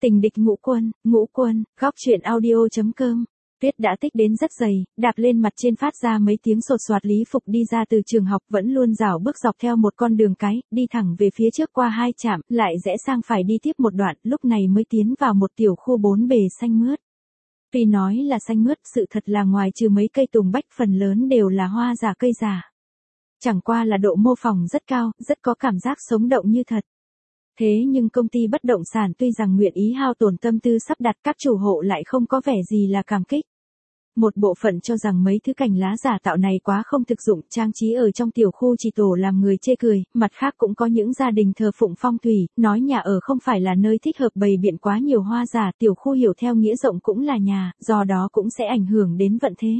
Tình địch ngũ quân, góc truyện audio.com. Tuyết đã tích đến rất dày, đạp lên mặt trên phát ra mấy tiếng sột soạt. Lý Phục đi ra từ trường học vẫn luôn rảo bước dọc theo một con đường cái, đi thẳng về phía trước qua 2 trạm, lại rẽ sang phải đi tiếp một đoạn, lúc này mới tiến vào một tiểu khu 4 bề xanh mướt. Tuy nói là xanh mướt, sự thật là ngoài trừ mấy cây tùng bách phần lớn đều là hoa giả cây giả. Chẳng qua là độ mô phỏng rất cao, rất có cảm giác sống động như thật. Thế nhưng công ty bất động sản tuy rằng nguyện ý hao tổn tâm tư sắp đặt, các chủ hộ lại không có vẻ gì là cảm kích. Một bộ phận cho rằng mấy thứ cành lá giả tạo này quá không thực dụng, trang trí ở trong tiểu khu chỉ tổ làm người chê cười, mặt khác cũng có những gia đình thờ phụng phong thủy, nói nhà ở không phải là nơi thích hợp bày biện quá nhiều hoa giả, tiểu khu hiểu theo nghĩa rộng cũng là nhà, do đó cũng sẽ ảnh hưởng đến vận thế.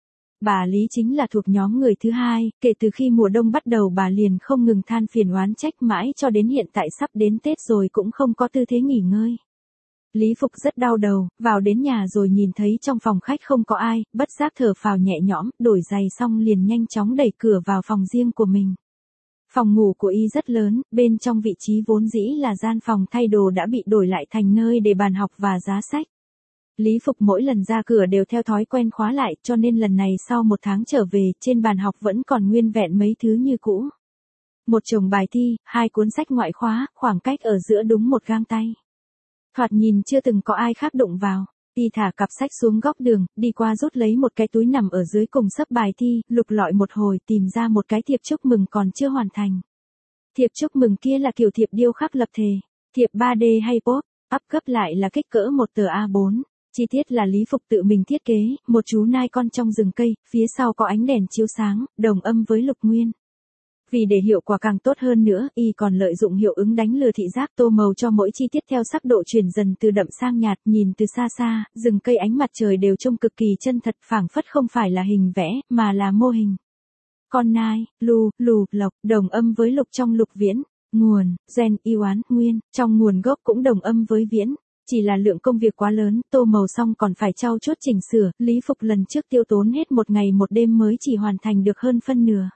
Bà Lý chính là thuộc nhóm người thứ hai, kể từ khi mùa đông bắt đầu bà liền không ngừng than phiền oán trách mãi cho đến hiện tại sắp đến Tết rồi cũng không có tư thế nghỉ ngơi. Lý Phục rất đau đầu, vào đến nhà rồi nhìn thấy trong phòng khách không có ai, bất giác thở phào nhẹ nhõm, đổi giày xong liền nhanh chóng đẩy cửa vào phòng riêng của mình. Phòng ngủ của y rất lớn, bên trong vị trí vốn dĩ là gian phòng thay đồ đã bị đổi lại thành nơi để bàn học và giá sách. Lý Phục mỗi lần ra cửa đều theo thói quen khóa lại, cho nên lần này sau 1 tháng trở về, trên bàn học vẫn còn nguyên vẹn mấy thứ như cũ. Một chồng bài thi, 2 cuốn sách ngoại khóa, khoảng cách ở giữa đúng một gang tay. Thoạt nhìn chưa từng có ai khác đụng vào. Y thả cặp sách xuống góc đường, đi qua rút lấy một cái túi nằm ở dưới cùng xấp bài thi, lục lọi một hồi tìm ra một cái thiệp chúc mừng còn chưa hoàn thành. Thiệp chúc mừng kia là kiểu thiệp điêu khắc lập thể, thiệp 3D hay pop, ắp gấp lại là kích cỡ một tờ A4. Chi tiết là Lý Phục tự mình thiết kế, một chú nai con trong rừng cây, phía sau có ánh đèn chiếu sáng, đồng âm với lục nguyên. Vì để hiệu quả càng tốt hơn nữa, y còn lợi dụng hiệu ứng đánh lừa thị giác, tô màu cho mỗi chi tiết theo sắc độ chuyển dần từ đậm sang nhạt, nhìn từ xa xa, rừng cây ánh mặt trời đều trông cực kỳ chân thật, phảng phất không phải là hình vẽ, mà là mô hình. Con nai, lù, lộc, đồng âm với lục trong lục viễn, nguồn, gen, y oán, nguyên, trong nguồn gốc cũng đồng âm với viễn. Chỉ là lượng công việc quá lớn, tô màu xong còn phải trau chuốt chỉnh sửa, Lý Phục lần trước tiêu tốn hết 1 ngày 1 đêm mới chỉ hoàn thành được hơn phân nửa.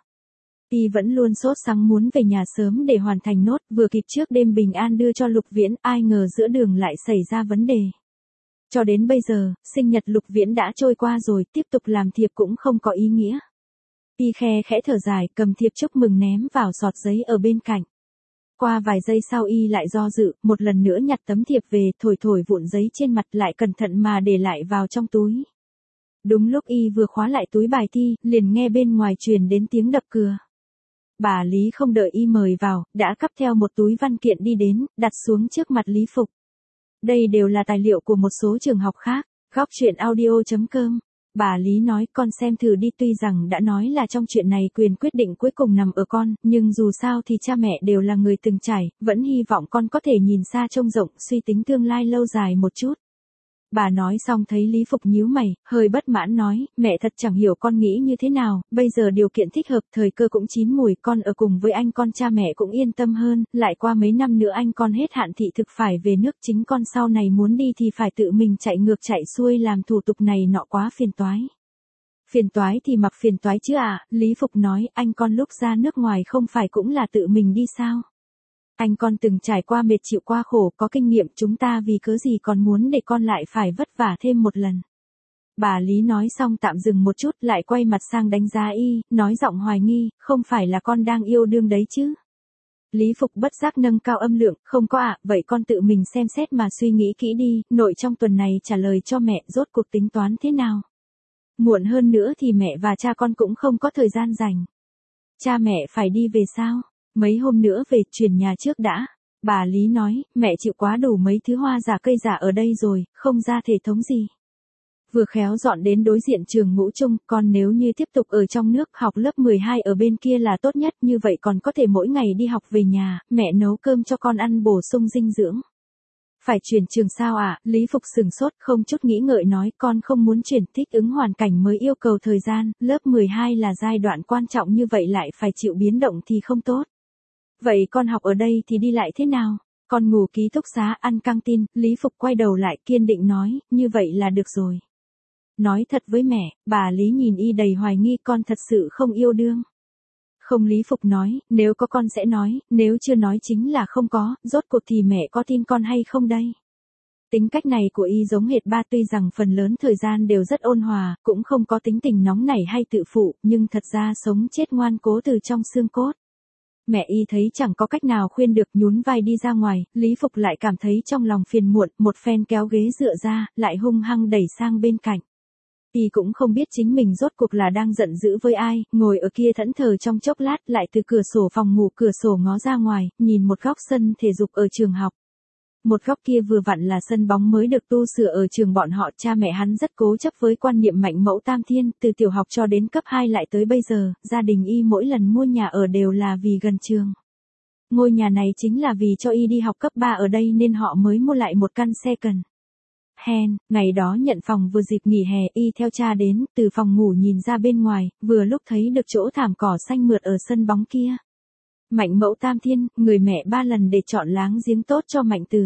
Y vẫn luôn sốt sắng muốn về nhà sớm để hoàn thành nốt, vừa kịp trước đêm bình an đưa cho Lục Viễn, ai ngờ giữa đường lại xảy ra vấn đề. Cho đến bây giờ, sinh nhật Lục Viễn đã trôi qua rồi, tiếp tục làm thiệp cũng không có ý nghĩa. Y khe khẽ thở dài, cầm thiệp chúc mừng ném vào sọt giấy ở bên cạnh. Qua vài giây sau y lại do dự, một lần nữa nhặt tấm thiệp về, thổi vụn giấy trên mặt lại cẩn thận mà để lại vào trong túi. Đúng lúc y vừa khóa lại túi bài thi, liền nghe bên ngoài truyền đến tiếng đập cửa. Bà Lý không đợi y mời vào, đã cắp theo một túi văn kiện đi đến, đặt xuống trước mặt Lý Phục. Đây đều là tài liệu của một số trường học khác, góc truyện audio.com. Bà Lý nói con xem thử đi, tuy rằng đã nói là trong chuyện này quyền quyết định cuối cùng nằm ở con, nhưng dù sao thì cha mẹ đều là người từng trải, vẫn hy vọng con có thể nhìn xa trông rộng, suy tính tương lai lâu dài một chút. Bà nói xong thấy Lý Phục nhíu mày, hơi bất mãn nói, mẹ thật chẳng hiểu con nghĩ như thế nào, bây giờ điều kiện thích hợp, thời cơ cũng chín mùi, con ở cùng với anh con cha mẹ cũng yên tâm hơn, lại qua mấy năm nữa anh con hết hạn thị thực phải về nước, chính con sau này muốn đi thì phải tự mình chạy ngược chạy xuôi làm thủ tục này nọ quá phiền toái. Phiền toái thì mặc phiền toái chứ ạ, Lý Phục nói, anh con lúc ra nước ngoài không phải cũng là tự mình đi sao? Anh con từng trải qua mệt chịu qua khổ, có kinh nghiệm, chúng ta vì cớ gì còn muốn để con lại phải vất vả thêm một lần. Bà Lý nói xong tạm dừng một chút, lại quay mặt sang đánh giá y, nói giọng hoài nghi, không phải là con đang yêu đương đấy chứ? Lý Phục bất giác nâng cao âm lượng, không có ạ, vậy con tự mình xem xét mà suy nghĩ kỹ đi, nội trong tuần này trả lời cho mẹ, rốt cuộc tính toán thế nào? Muộn hơn nữa thì mẹ và cha con cũng không có thời gian rảnh. Cha mẹ phải đi về sao? Mấy hôm nữa về, chuyển nhà trước đã. Bà Lý nói, mẹ chịu quá đủ mấy thứ hoa giả cây giả ở đây rồi, không ra thể thống gì. Vừa khéo dọn đến đối diện trường ngũ trung, con nếu như tiếp tục ở trong nước học lớp 12 ở bên kia là tốt nhất, như vậy còn có thể mỗi ngày đi học về nhà, mẹ nấu cơm cho con ăn bổ sung dinh dưỡng. Phải chuyển trường sao ạ? Lý Phục sửng sốt, không chút nghĩ ngợi nói, con không muốn chuyển, thích ứng hoàn cảnh mới yêu cầu thời gian, lớp 12 là giai đoạn quan trọng như vậy lại phải chịu biến động thì không tốt. Vậy con học ở đây thì đi lại thế nào? Con ngủ ký túc xá, ăn căng tin, Lý Phục quay đầu lại kiên định nói, như vậy là được rồi. Nói thật với mẹ, bà Lý nhìn y đầy hoài nghi, con thật sự không yêu đương. Không, Lý Phục nói, nếu có con sẽ nói, nếu chưa nói chính là không có, rốt cuộc thì mẹ có tin con hay không đây? Tính cách này của y giống hệt ba, tuy rằng phần lớn thời gian đều rất ôn hòa, cũng không có tính tình nóng nảy hay tự phụ, nhưng thật ra sống chết ngoan cố từ trong xương cốt. Mẹ y thấy chẳng có cách nào khuyên được, nhún vai đi ra ngoài, Lý Phục lại cảm thấy trong lòng phiền muộn, một phen kéo ghế dựa ra, lại hung hăng đẩy sang bên cạnh. Y cũng không biết chính mình rốt cuộc là đang giận dữ với ai, ngồi ở kia thẫn thờ trong chốc lát, lại từ cửa sổ phòng ngủ cửa sổ ngó ra ngoài, nhìn một góc sân thể dục ở trường học. Một góc kia vừa vặn là sân bóng mới được tu sửa ở trường bọn họ, cha mẹ hắn rất cố chấp với quan niệm mạnh mẫu tam thiên, từ tiểu học cho đến cấp 2 lại tới bây giờ, gia đình y mỗi lần mua nhà ở đều là vì gần trường. Ngôi nhà này chính là vì cho y đi học cấp 3 ở đây nên họ mới mua lại một căn second hand. Ngày đó nhận phòng vừa dịp nghỉ hè, y theo cha đến, từ phòng ngủ nhìn ra bên ngoài, vừa lúc thấy được chỗ thảm cỏ xanh mượt ở sân bóng kia. Mạnh mẫu tam thiên, người mẹ 3 lần để chọn láng giếng tốt cho Mạnh Từ.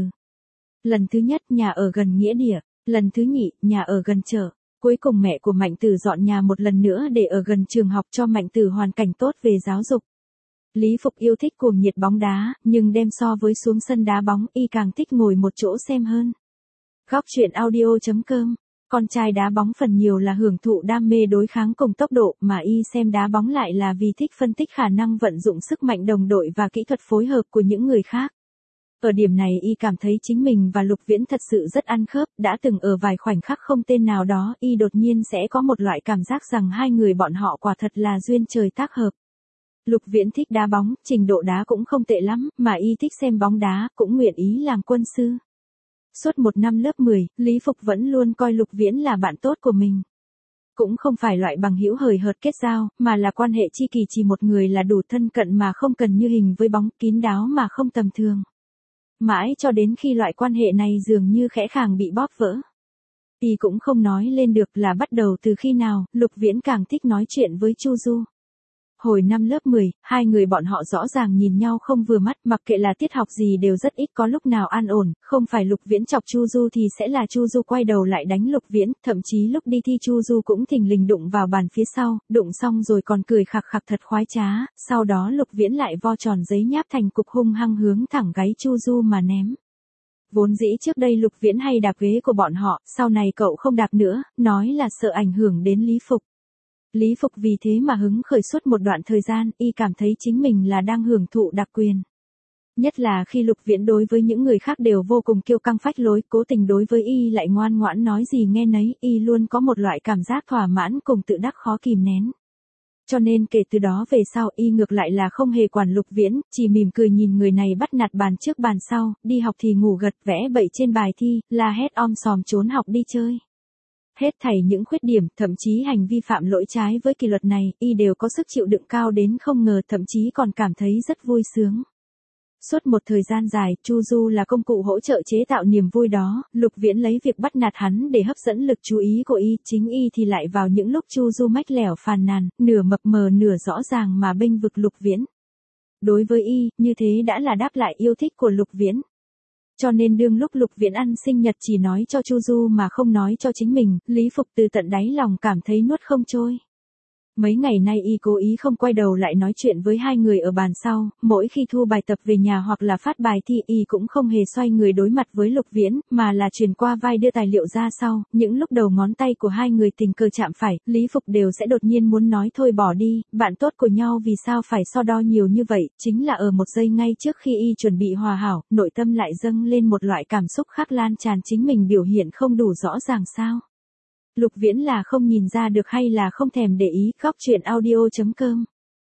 Lần thứ nhất nhà ở gần nghĩa địa, lần thứ nhì nhà ở gần chợ. Cuối cùng mẹ của Mạnh Từ dọn nhà một lần nữa để ở gần trường học cho Mạnh Từ hoàn cảnh tốt về giáo dục. Lý Phục yêu thích cuồng nhiệt bóng đá, nhưng đem so với xuống sân đá bóng, y càng thích ngồi một chỗ xem hơn. Góc truyện audio.com. Con trai đá bóng phần nhiều là hưởng thụ đam mê đối kháng cùng tốc độ, mà y xem đá bóng lại là vì thích phân tích khả năng vận dụng sức mạnh đồng đội và kỹ thuật phối hợp của những người khác. Ở điểm này y cảm thấy chính mình và Lục Viễn thật sự rất ăn khớp, đã từng ở vài khoảnh khắc không tên nào đó, y đột nhiên sẽ có một loại cảm giác rằng hai người bọn họ quả thật là duyên trời tác hợp. Lục Viễn thích đá bóng, trình độ đá cũng không tệ lắm, mà y thích xem bóng đá, cũng nguyện ý làm quân sư. Suốt một năm lớp 10, Lý Phục vẫn luôn coi Lục Viễn là bạn tốt của mình. Cũng không phải loại bằng hữu hời hợt kết giao, mà là quan hệ chi kỷ, chỉ một người là đủ thân cận mà không cần như hình với bóng, kín đáo mà không tầm thường. Mãi cho đến khi loại quan hệ này dường như khẽ khàng bị bóp vỡ. Y cũng không nói lên được là bắt đầu từ khi nào, Lục Viễn càng thích nói chuyện với Chu Du. Hồi năm lớp 10, hai người bọn họ rõ ràng nhìn nhau không vừa mắt, mặc kệ là tiết học gì đều rất ít có lúc nào an ổn, không phải Lục Viễn chọc Chu Du thì sẽ là Chu Du quay đầu lại đánh Lục Viễn, thậm chí lúc đi thi Chu Du cũng thình lình đụng vào bàn phía sau, đụng xong rồi còn cười khặc khặc thật khoái trá, sau đó Lục Viễn lại vo tròn giấy nháp thành cục hung hăng hướng thẳng gáy Chu Du mà ném. Vốn dĩ trước đây Lục Viễn hay đạp ghế của bọn họ, sau này cậu không đạp nữa, nói là sợ ảnh hưởng đến Lý Phục. Lý Phục vì thế mà hứng khởi suốt một đoạn thời gian, y cảm thấy chính mình là đang hưởng thụ đặc quyền. Nhất là khi Lục Viễn đối với những người khác đều vô cùng kiêu căng phách lối, cố tình đối với y lại ngoan ngoãn nói gì nghe nấy, y luôn có một loại cảm giác thỏa mãn cùng tự đắc khó kìm nén. Cho nên kể từ đó về sau y ngược lại là không hề quản Lục Viễn, chỉ mỉm cười nhìn người này bắt nạt bàn trước bàn sau, đi học thì ngủ gật, vẽ bậy trên bài thi, la hét om sòm trốn học đi chơi. Hết thảy những khuyết điểm, thậm chí hành vi phạm lỗi trái với kỷ luật này, y đều có sức chịu đựng cao đến không ngờ, thậm chí còn cảm thấy rất vui sướng. Suốt một thời gian dài, Chu Du là công cụ hỗ trợ chế tạo niềm vui đó, Lục Viễn lấy việc bắt nạt hắn để hấp dẫn lực chú ý của y, chính y thì lại vào những lúc Chu Du mách lẻo phàn nàn, nửa mập mờ nửa rõ ràng mà bênh vực Lục Viễn. Đối với y, như thế đã là đáp lại yêu thích của Lục Viễn. Cho nên đương lúc Lục Viễn ăn sinh nhật chỉ nói cho Chu Du mà không nói cho chính mình, Lý Phục từ tận đáy lòng cảm thấy nuốt không trôi. Mấy ngày nay y cố ý không quay đầu lại nói chuyện với hai người ở bàn sau, mỗi khi thu bài tập về nhà hoặc là phát bài thi y cũng không hề xoay người đối mặt với Lục Viễn, mà là truyền qua vai đưa tài liệu ra sau, những lúc đầu ngón tay của hai người tình cờ chạm phải, Lý Phục đều sẽ đột nhiên muốn nói thôi bỏ đi, bạn tốt của nhau vì sao phải so đo nhiều như vậy, chính là ở một giây ngay trước khi y chuẩn bị hòa hảo, nội tâm lại dâng lên một loại cảm xúc khác lan tràn, chính mình biểu hiện không đủ rõ ràng sao. Lục Viễn là không nhìn ra được hay là không thèm để ý, góc truyện audio.com.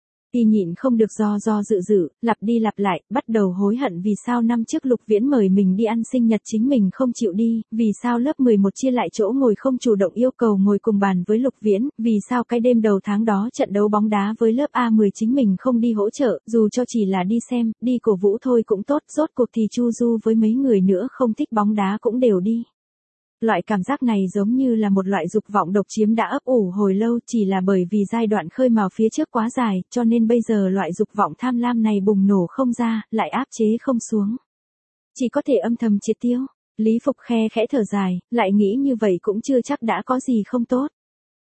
Y nhịn không được do dự, lặp đi lặp lại, bắt đầu hối hận vì sao năm trước Lục Viễn mời mình đi ăn sinh nhật chính mình không chịu đi, vì sao lớp 11 chia lại chỗ ngồi không chủ động yêu cầu ngồi cùng bàn với Lục Viễn, vì sao cái đêm đầu tháng đó trận đấu bóng đá với lớp A10 chính mình không đi hỗ trợ, dù cho chỉ là đi xem, đi cổ vũ thôi cũng tốt, rốt cuộc thì Chu Du với mấy người nữa không thích bóng đá cũng đều đi. Loại cảm giác này giống như là một loại dục vọng độc chiếm đã ấp ủ hồi lâu, chỉ là bởi vì giai đoạn khơi mào phía trước quá dài, cho nên bây giờ loại dục vọng tham lam này bùng nổ không ra, lại áp chế không xuống. Chỉ có thể âm thầm triệt tiêu. Lý Phục khe khẽ thở dài, lại nghĩ như vậy cũng chưa chắc đã có gì không tốt.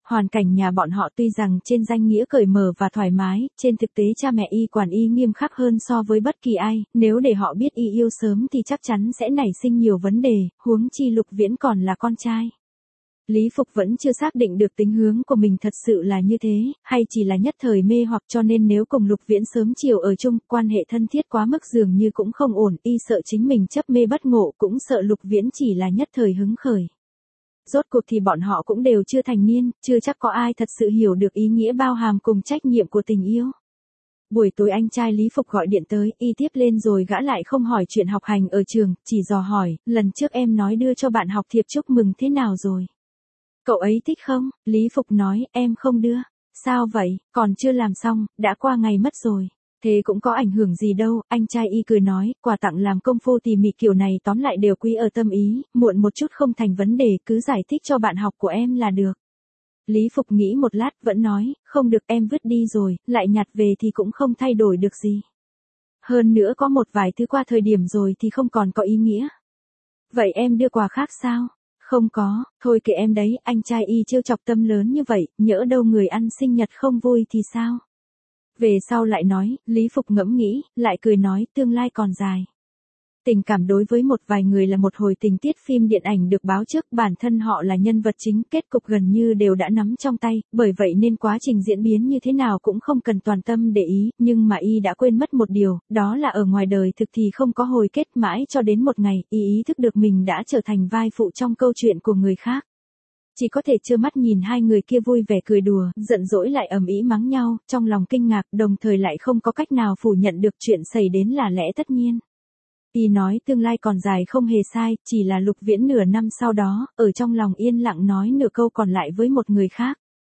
hoàn cảnh nhà bọn họ tuy rằng trên danh nghĩa cởi mở và thoải mái, trên thực tế cha mẹ y quản y nghiêm khắc hơn so với bất kỳ ai, nếu để họ biết y yêu sớm thì chắc chắn sẽ nảy sinh nhiều vấn đề, huống chi Lục Viễn còn là con trai. Lý Phục vẫn chưa xác định được tính hướng của mình thật sự là như thế, hay chỉ là nhất thời mê hoặc, cho nên nếu cùng Lục Viễn sớm chiều ở chung, quan hệ thân thiết quá mức dường như cũng không ổn, y sợ chính mình chấp mê bất ngộ, cũng sợ Lục Viễn chỉ là nhất thời hứng khởi. Rốt cuộc thì bọn họ cũng đều chưa thành niên, chưa chắc có ai thật sự hiểu được ý nghĩa bao hàm cùng trách nhiệm của tình yêu. Buổi tối anh trai Lý Phục gọi điện tới, y tiếp lên rồi gã lại không hỏi chuyện học hành ở trường, chỉ dò hỏi, lần trước em nói đưa cho bạn học thiệp chúc mừng thế nào rồi? Cậu ấy thích không? Lý Phục nói, em không đưa. Sao vậy, còn chưa làm xong, đã qua ngày mất rồi. Thế cũng có ảnh hưởng gì đâu, anh trai y cười nói, quà tặng làm công phu tỉ mỉ kiểu này tóm lại đều quý ở tâm ý, muộn một chút không thành vấn đề, cứ giải thích cho bạn học của em là được. Lý Phục nghĩ một lát vẫn nói, không được em vứt đi rồi, lại nhặt về thì cũng không thay đổi được gì. Hơn nữa có một vài thứ qua thời điểm rồi thì không còn có ý nghĩa. Vậy em đưa quà khác sao? Không có, thôi kệ em đấy, anh trai y trêu chọc tâm lớn như vậy, nhỡ đâu người ăn sinh nhật không vui thì sao? Về sau lại nói, Lý Phục ngẫm nghĩ, lại cười nói, tương lai còn dài. Tình cảm đối với một vài người là một hồi tình tiết phim điện ảnh được báo trước, bản thân họ là nhân vật chính, kết cục gần như đều đã nắm trong tay, bởi vậy nên quá trình diễn biến như thế nào cũng không cần toàn tâm để ý, nhưng mà y đã quên mất một điều, đó là ở ngoài đời thực thì không có hồi kết, mãi cho đến một ngày, y ý thức được mình đã trở thành vai phụ trong câu chuyện của người khác. Chỉ có thể trơ mắt nhìn hai người kia vui vẻ cười đùa, giận dỗi lại ầm ĩ mắng nhau, trong lòng kinh ngạc, đồng thời lại không có cách nào phủ nhận được chuyện xảy đến là lẽ tất nhiên. Y nói tương lai còn dài không hề sai, chỉ là Lục Viễn nửa năm sau đó, ở trong lòng yên lặng nói nửa câu còn lại với một người khác.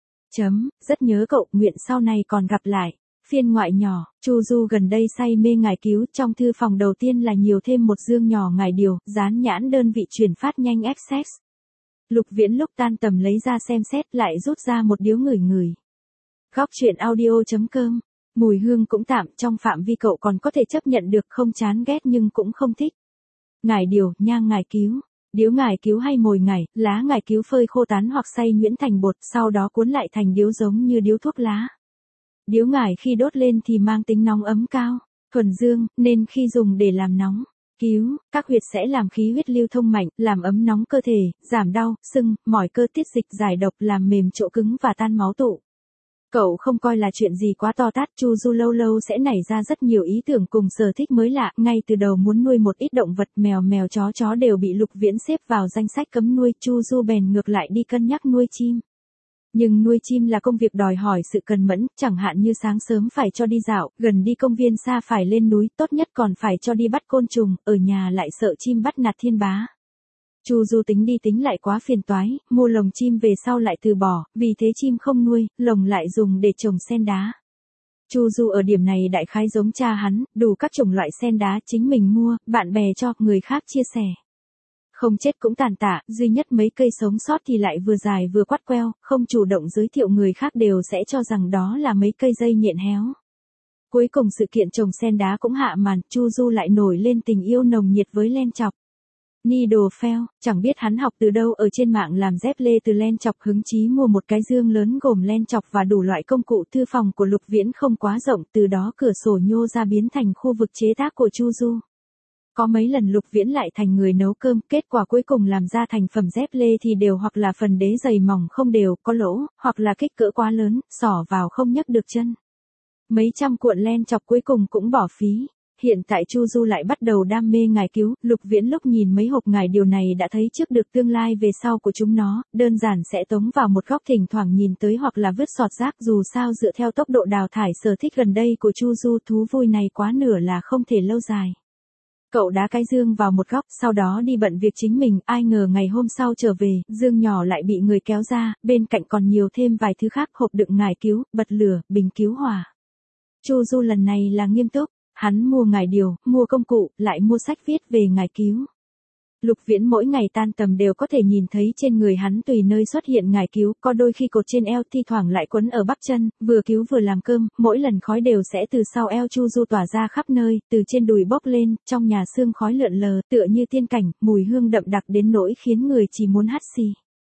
Rất nhớ cậu, nguyện sau này còn gặp lại. Phiên ngoại nhỏ, Chu Du gần đây say mê ngải cứu, trong thư phòng đầu tiên là nhiều thêm một dương nhỏ ngải điều, dán nhãn đơn vị chuyển phát nhanh Essex. Lục Viễn lúc tan tầm lấy ra xem xét, lại rút ra một điếu ngửi ngửi. Góc truyện audio.com. Mùi hương cũng tạm, trong phạm vi cậu còn có thể chấp nhận được, không chán ghét nhưng cũng không thích. Ngải điều, nhang ngải cứu. Điếu ngải cứu hay mồi ngải, lá ngải cứu phơi khô tán hoặc xay nhuyễn thành bột, sau đó cuốn lại thành điếu giống như điếu thuốc lá. Điếu ngải khi đốt lên thì mang tính nóng ấm cao, thuần dương, nên khi dùng để làm nóng, cứu, các huyệt sẽ làm khí huyết lưu thông mạnh, làm ấm nóng cơ thể, giảm đau, sưng, mỏi cơ, tiết dịch, giải độc, làm mềm chỗ cứng và tan máu tụ. Cậu không coi là chuyện gì quá to tát, Chu Du lâu lâu sẽ nảy ra rất nhiều ý tưởng cùng sở thích mới lạ, ngay từ đầu muốn nuôi một ít động vật, mèo chó đều bị Lục Viễn xếp vào danh sách cấm nuôi, Chu Du bèn ngược lại đi cân nhắc nuôi chim. Nhưng nuôi chim là công việc đòi hỏi sự cần mẫn, chẳng hạn như sáng sớm phải cho đi dạo, gần đi công viên xa phải lên núi, tốt nhất còn phải cho đi bắt côn trùng, ở nhà lại sợ chim bắt nạt thiên bá. Chu Du tính đi tính lại quá phiền toái, mua lồng chim về sau lại từ bỏ, vì thế chim không nuôi, lồng lại dùng để trồng sen đá. Chu Du ở điểm này đại khái giống cha hắn, đủ các chủng loại sen đá chính mình mua, bạn bè cho, người khác chia sẻ. Không chết cũng tàn tạ, duy nhất mấy cây sống sót thì lại vừa dài vừa quắt queo, không chủ động giới thiệu người khác đều sẽ cho rằng đó là mấy cây dây nhện héo. Cuối cùng sự kiện trồng sen đá cũng hạ màn, Chu Du lại nổi lên tình yêu nồng nhiệt với len chọc. Needle Fell, chẳng biết hắn học từ đâu, ở trên mạng làm dép lê từ len chọc, hứng chí mua một cái dương lớn gồm len chọc và đủ loại công cụ. Thư phòng của Lục Viễn không quá rộng, từ đó cửa sổ nhô ra biến thành khu vực chế tác của Chu Du. Có mấy lần Lục Viễn lại thành người nấu cơm, kết quả cuối cùng làm ra thành phẩm dép lê thì đều hoặc là phần đế dày mỏng không đều, có lỗ, hoặc là kích cỡ quá lớn, xỏ vào không nhấc được chân. Mấy trăm cuộn len chọc cuối cùng cũng bỏ phí. Hiện tại Chu Du lại bắt đầu đam mê ngải cứu, Lục Viễn lúc nhìn mấy hộp ngải điều này đã thấy trước được tương lai về sau của chúng nó, đơn giản sẽ tống vào một góc thỉnh thoảng nhìn tới hoặc là vứt sọt rác, dù sao dựa theo tốc độ đào thải sở thích gần đây của Chu Du, thú vui này quá nửa là không thể lâu dài. Cậu đá cái dương vào một góc, sau đó đi bận việc chính mình, ai ngờ ngày hôm sau trở về, dương nhỏ lại bị người kéo ra, bên cạnh còn nhiều thêm vài thứ khác, hộp đựng ngải cứu, bật lửa, bình cứu hỏa. Chu Du lần này là nghiêm túc. Hắn mua ngải điều, mua công cụ, lại mua sách viết về ngải cứu. Lục Viễn mỗi ngày tan tầm đều có thể nhìn thấy trên người hắn tùy nơi xuất hiện ngải cứu, có đôi khi cột trên eo, thi thoảng lại quấn ở bắp chân, vừa cứu vừa làm cơm, mỗi lần khói đều sẽ từ sau eo Chu Du tỏa ra khắp nơi, từ trên đùi bốc lên, trong nhà sương khói lượn lờ, tựa như tiên cảnh, mùi hương đậm đặc đến nỗi khiến người chỉ muốn hắt xì.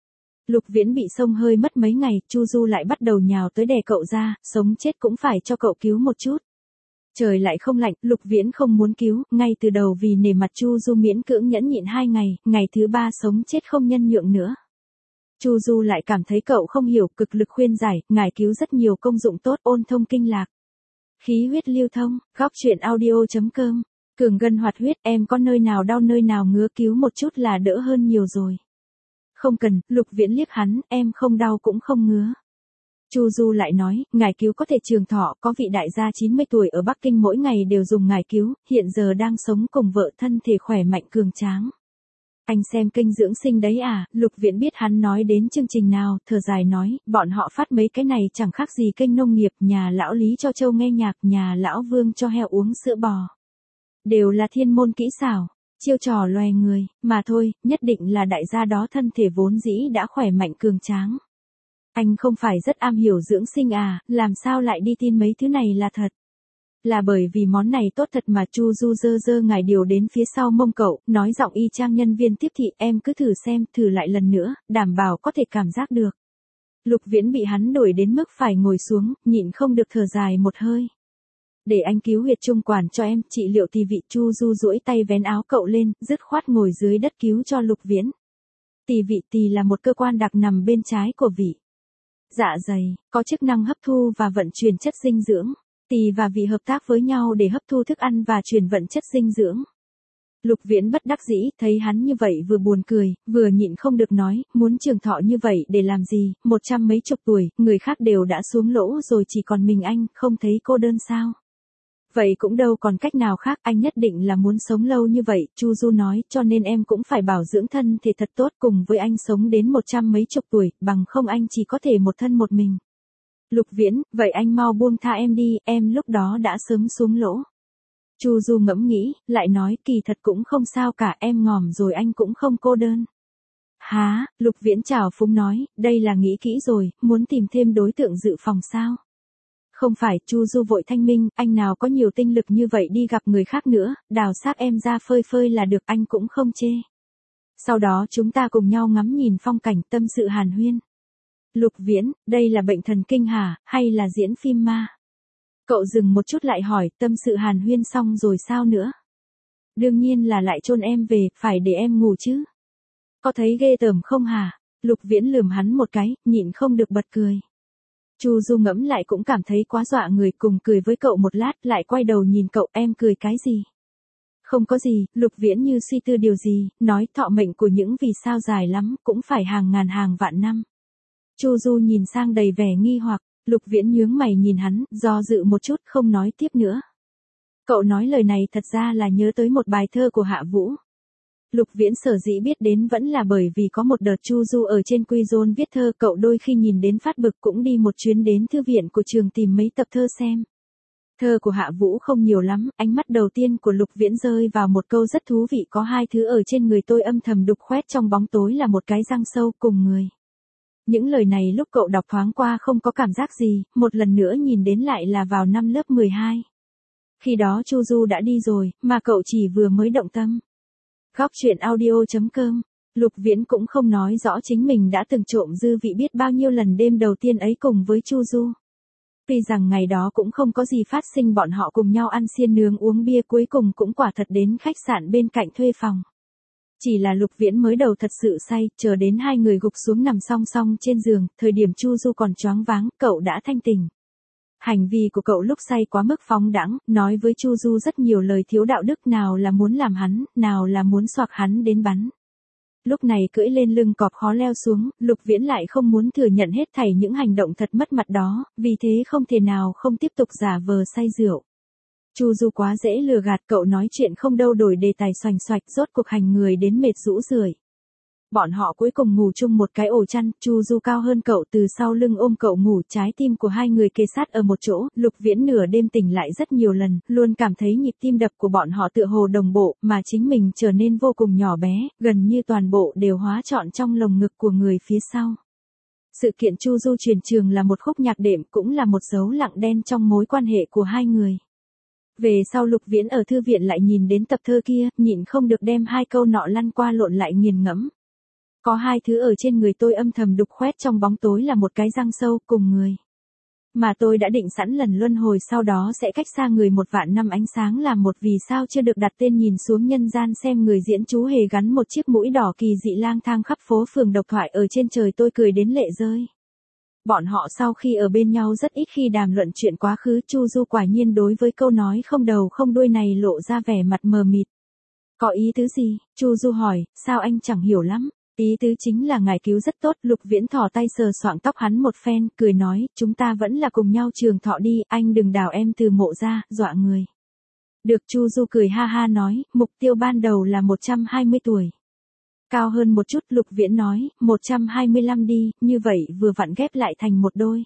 Lục Viễn bị xông hơi mất mấy ngày, Chu Du lại bắt đầu nhào tới đè cậu ra, sống chết cũng phải cho cậu cứu một chút. Trời lại không lạnh, Lục Viễn không muốn cứu, ngay từ đầu vì nể mặt Chu Du miễn cưỡng nhẫn nhịn 2 ngày, ngày thứ 3 sống chết không nhân nhượng nữa. Chu Du lại cảm thấy cậu không hiểu, cực lực khuyên giải, ngài cứu rất nhiều công dụng tốt, ôn thông kinh lạc, khí huyết lưu thông, góc truyện audio.com, cường gân hoạt huyết, em có nơi nào đau nơi nào ngứa cứu một chút là đỡ hơn nhiều rồi. Không cần, Lục Viễn liếc hắn, em không đau cũng không ngứa. Chu Du lại nói, ngài cứu có thể trường thọ, có vị đại gia 90 tuổi ở Bắc Kinh mỗi ngày đều dùng ngài cứu, hiện giờ đang sống cùng vợ, thân thể khỏe mạnh cường tráng. Anh xem kênh dưỡng sinh đấy à? Lục Viễn biết hắn nói đến chương trình nào, thở dài nói, bọn họ phát mấy cái này chẳng khác gì kênh nông nghiệp, nhà lão Lý cho trâu nghe nhạc, nhà lão Vương cho heo uống sữa bò. Đều là thiên môn kỹ xảo, chiêu trò loè người, mà thôi, nhất định là đại gia đó thân thể vốn dĩ đã khỏe mạnh cường tráng. Anh không phải rất am hiểu dưỡng sinh à, làm sao lại đi tin mấy thứ này là thật? Là bởi vì món này tốt thật mà. Chu Du giơ ngải điều đến phía sau mông cậu, nói giọng y chang nhân viên tiếp thị, em cứ thử xem, thử lại lần nữa, đảm bảo có thể cảm giác được. Lục Viễn bị hắn đuổi đến mức phải ngồi xuống, nhịn không được thở dài một hơi. Để anh cứu huyệt trung quản cho em, trị liệu tỳ vị. Chu Du duỗi tay vén áo cậu lên, dứt khoát ngồi dưới đất cứu cho Lục Viễn. Tỳ vị, tỳ là một cơ quan đặc nằm bên trái của vị dạ dày, có chức năng hấp thu và vận chuyển chất dinh dưỡng. Tỳ và vị hợp tác với nhau để hấp thu thức ăn và truyền vận chất dinh dưỡng. Lục Viễn bất đắc dĩ, thấy hắn như vậy vừa buồn cười, vừa nhịn không được nói, muốn trường thọ như vậy để làm gì, 100 mấy chục tuổi, người khác đều đã xuống lỗ rồi chỉ còn mình anh, không thấy cô đơn sao? Vậy cũng đâu còn cách nào khác, anh nhất định là muốn sống lâu như vậy, Chu Du nói, cho nên em cũng phải bảo dưỡng thân thể thật tốt cùng với anh sống đến 100 mấy chục tuổi, bằng không anh chỉ có thể một thân một mình. Lục Viễn, vậy anh mau buông tha em đi, em lúc đó đã sớm xuống lỗ. Chu Du ngẫm nghĩ, lại nói, kỳ thật cũng không sao cả, em ngỏm rồi anh cũng không cô đơn. Há, Lục Viễn trào phúng nói, đây là nghĩ kỹ rồi, muốn tìm thêm đối tượng dự phòng sao? Không phải, Chu Du vội thanh minh, anh nào có nhiều tinh lực như vậy đi gặp người khác nữa, đào xác em ra phơi phơi là được, anh cũng không chê. Sau đó chúng ta cùng nhau ngắm nhìn phong cảnh, tâm sự hàn huyên. Lục Viễn, đây là bệnh thần kinh hả, hay là diễn phim ma? Cậu dừng một chút lại hỏi, tâm sự hàn huyên xong rồi sao nữa? Đương nhiên là lại chôn em về, phải để em ngủ chứ. Có thấy ghê tởm không hả? Lục Viễn lườm hắn một cái, nhịn không được bật cười. Chu Du ngẫm lại cũng cảm thấy quá dọa người, cùng cười với cậu một lát, lại quay đầu nhìn cậu, em cười cái gì? Không có gì, Lục Viễn như suy tư điều gì, nói thọ mệnh của những vì sao dài lắm, cũng phải hàng ngàn hàng vạn năm. Chu Du nhìn sang đầy vẻ nghi hoặc, Lục Viễn nhướng mày nhìn hắn, do dự một chút, không nói tiếp nữa. Cậu nói lời này thật ra là nhớ tới một bài thơ của Hạ Vũ. Lục Viễn sở dĩ biết đến vẫn là bởi vì có một đợt Chu Du ở trên Quy Zone viết thơ, cậu đôi khi nhìn đến phát bực cũng đi một chuyến đến thư viện của trường tìm mấy tập thơ xem. Thơ của Hạ Vũ không nhiều lắm, ánh mắt đầu tiên của Lục Viễn rơi vào một câu rất thú vị, có hai thứ ở trên người tôi âm thầm đục khoét trong bóng tối là một cái răng sâu cùng người. Những lời này lúc cậu đọc thoáng qua không có cảm giác gì, một lần nữa nhìn đến lại là vào năm lớp 12. Khi đó Chu Du đã đi rồi, mà cậu chỉ vừa mới động tâm. Góc truyện audio.com, Lục Viễn cũng không nói rõ chính mình đã từng trộm dư vị biết bao nhiêu lần đêm đầu tiên ấy cùng với Chu Du. Tuy rằng ngày đó cũng không có gì phát sinh, bọn họ cùng nhau ăn xiên nướng uống bia, cuối cùng cũng quả thật đến khách sạn bên cạnh thuê phòng. Chỉ là Lục Viễn mới đầu thật sự say, chờ đến hai người gục xuống nằm song song trên giường, thời điểm Chu Du còn choáng váng, cậu đã thanh tỉnh. Hành vi của cậu lúc say quá mức phóng đãng, nói với Chu Du rất nhiều lời thiếu đạo đức, nào là muốn làm hắn, nào là muốn xoạc hắn đến bắn. Lúc này cưỡi lên lưng cọp khó leo xuống, Lục Viễn lại không muốn thừa nhận hết thảy những hành động thật mất mặt đó, vì thế không thể nào không tiếp tục giả vờ say rượu. Chu Du quá dễ lừa gạt, cậu nói chuyện không đâu đổi đề tài xoành xoạch, rốt cuộc hành người đến mệt rũ rượi. Bọn họ cuối cùng ngủ chung một cái ổ chăn, Chu Du cao hơn cậu, từ sau lưng ôm cậu ngủ, trái tim của hai người kề sát ở một chỗ. Lục Viễn nửa đêm tỉnh lại rất nhiều lần, luôn cảm thấy nhịp tim đập của bọn họ tựa hồ đồng bộ, mà chính mình trở nên vô cùng nhỏ bé, gần như toàn bộ đều hóa trọn trong lồng ngực của người phía sau. Sự kiện Chu Du chuyển trường là một khúc nhạc đệm, cũng là một dấu lặng đen trong mối quan hệ của hai người. Về sau Lục Viễn ở thư viện lại nhìn đến tập thơ kia, nhịn không được đem hai câu nọ lăn qua lộn lại nghiền ngẫm. Có hai thứ ở trên người tôi âm thầm đục khoét trong bóng tối là một cái răng sâu cùng người. Mà tôi đã định sẵn lần luân hồi sau đó sẽ cách xa người 1.000.000 năm ánh sáng là một vì sao chưa được đặt tên nhìn xuống nhân gian xem người diễn chú hề gắn một chiếc mũi đỏ kỳ dị lang thang khắp phố phường độc thoại ở trên trời tôi cười đến lệ rơi. Bọn họ sau khi ở bên nhau rất ít khi đàm luận chuyện quá khứ. Chu Du quả nhiên đối với câu nói không đầu không đuôi này lộ ra vẻ mặt mờ mịt. Có ý tứ gì? Chu Du hỏi, sao anh chẳng hiểu lắm? Ý tứ chính là ngài cứu rất tốt. Lục Viễn thò tay sờ soạng tóc hắn một phen, cười nói, chúng ta vẫn là cùng nhau trường thọ đi, anh đừng đào em từ mộ ra, dọa người. Được. Chu Du cười ha ha nói, mục tiêu ban đầu là 120 tuổi. Cao hơn một chút. Lục Viễn nói, 125 đi, như vậy vừa vặn ghép lại thành một đôi.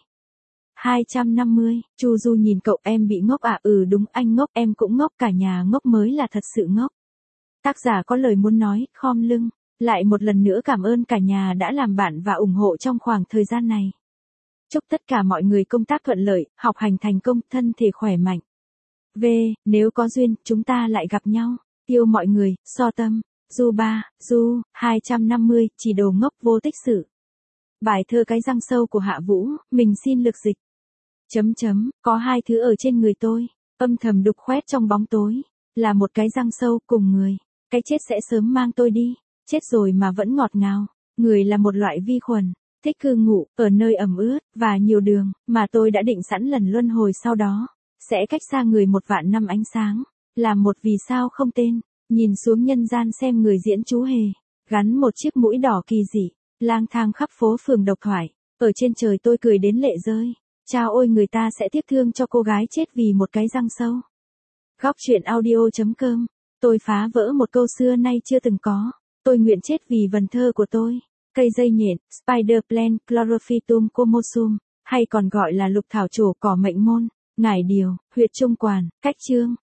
250. Chu Du nhìn cậu, em bị ngốc à? Ừ đúng, anh ngốc, em cũng ngốc, cả nhà ngốc mới là thật sự ngốc. Tác giả có lời muốn nói, khom lưng. Lại một lần nữa cảm ơn cả nhà đã làm bạn và ủng hộ trong khoảng thời gian này. Chúc tất cả mọi người công tác thuận lợi, học hành thành công, thân thể khỏe mạnh. Nếu có duyên, chúng ta lại gặp nhau. Yêu mọi người, So Tâm. Du 250, chỉ đồ ngốc vô tích sự. Bài thơ Cái răng sâu của Hạ Vũ, mình xin lực dịch. Có hai thứ ở trên người tôi, âm thầm đục khoét trong bóng tối, là một cái răng sâu cùng người. Cái chết sẽ sớm mang tôi đi, chết rồi mà vẫn ngọt ngào. Người là một loại vi khuẩn, thích cư ngụ, ở nơi ẩm ướt, và nhiều đường, mà tôi đã định sẵn lần luân hồi sau đó, sẽ cách xa người 1.000.000 năm ánh sáng, là một vì sao không tên. Nhìn xuống nhân gian xem người diễn chú hề, gắn một chiếc mũi đỏ kỳ dị, lang thang khắp phố phường độc thoại, ở trên trời tôi cười đến lệ rơi. Chao ôi, người ta sẽ tiếc thương cho cô gái chết vì một cái răng sâu. Góc truyện audio.com. Tôi phá vỡ một câu xưa nay chưa từng có. Tôi nguyện chết vì vần thơ của tôi. Cây dây nhện, spider plant, chlorophytum comosum, hay còn gọi là lục thảo trổ cỏ mệnh môn, ngải điều, huyệt trung quản, cách chương.